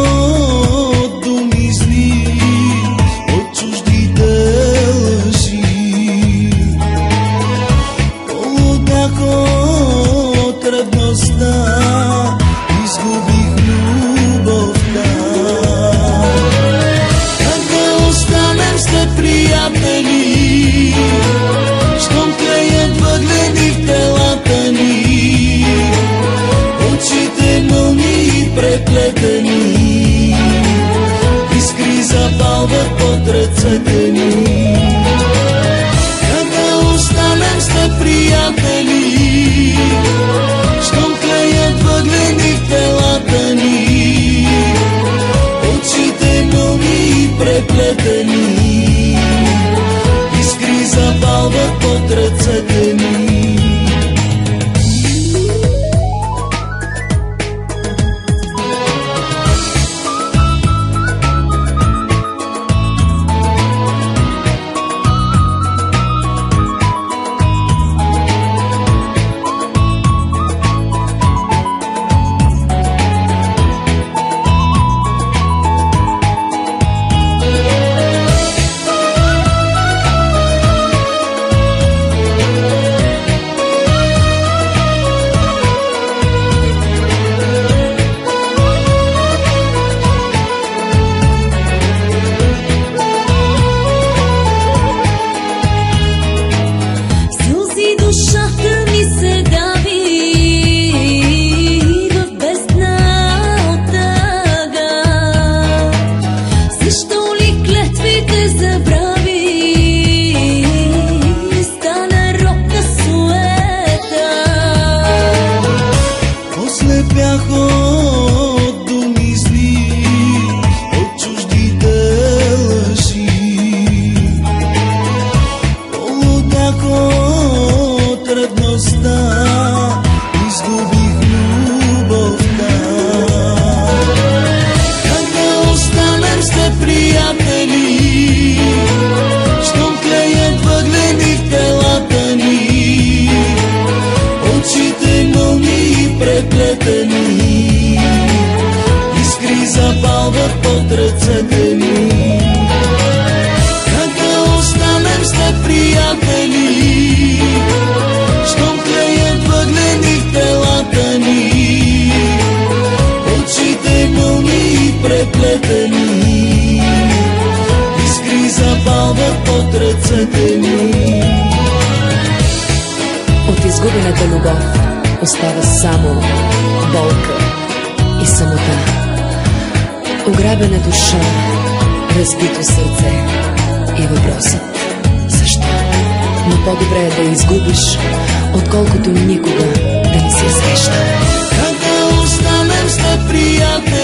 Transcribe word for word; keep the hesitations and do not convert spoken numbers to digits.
от думи зли, от чуждите лъжи. Полудях от ревността, изгубих любовта. Как да останем сте приятели, щом тлеят въглени в телата ни, очите мълни и преплетени, искри запалват под ръцете ни. Как да останем сте приятели, щом тлеят въглени в телата ни, очите мълни и преплетени, искри запалват под ръцете ни. Бях от думи зли, от чуждите лъжи. Полудях от ревността, изгубих любовта. Как да останем сте приятели, щом тлеят въглени в телата ни, очите мълни и преплетени, искри запалват под ръцете ни. Как да останем сте приятели, щом тлеят въглени в телата ни, очите мълни и преплетени, искри запалват под ръцете ни. От изгубената любов остава само болка и самота. Ограбена душа, разбито сърце и въпросът защо? Но по-добре е да я изгубиш, отколкото никога да не се среща. Как да останем сте приятели,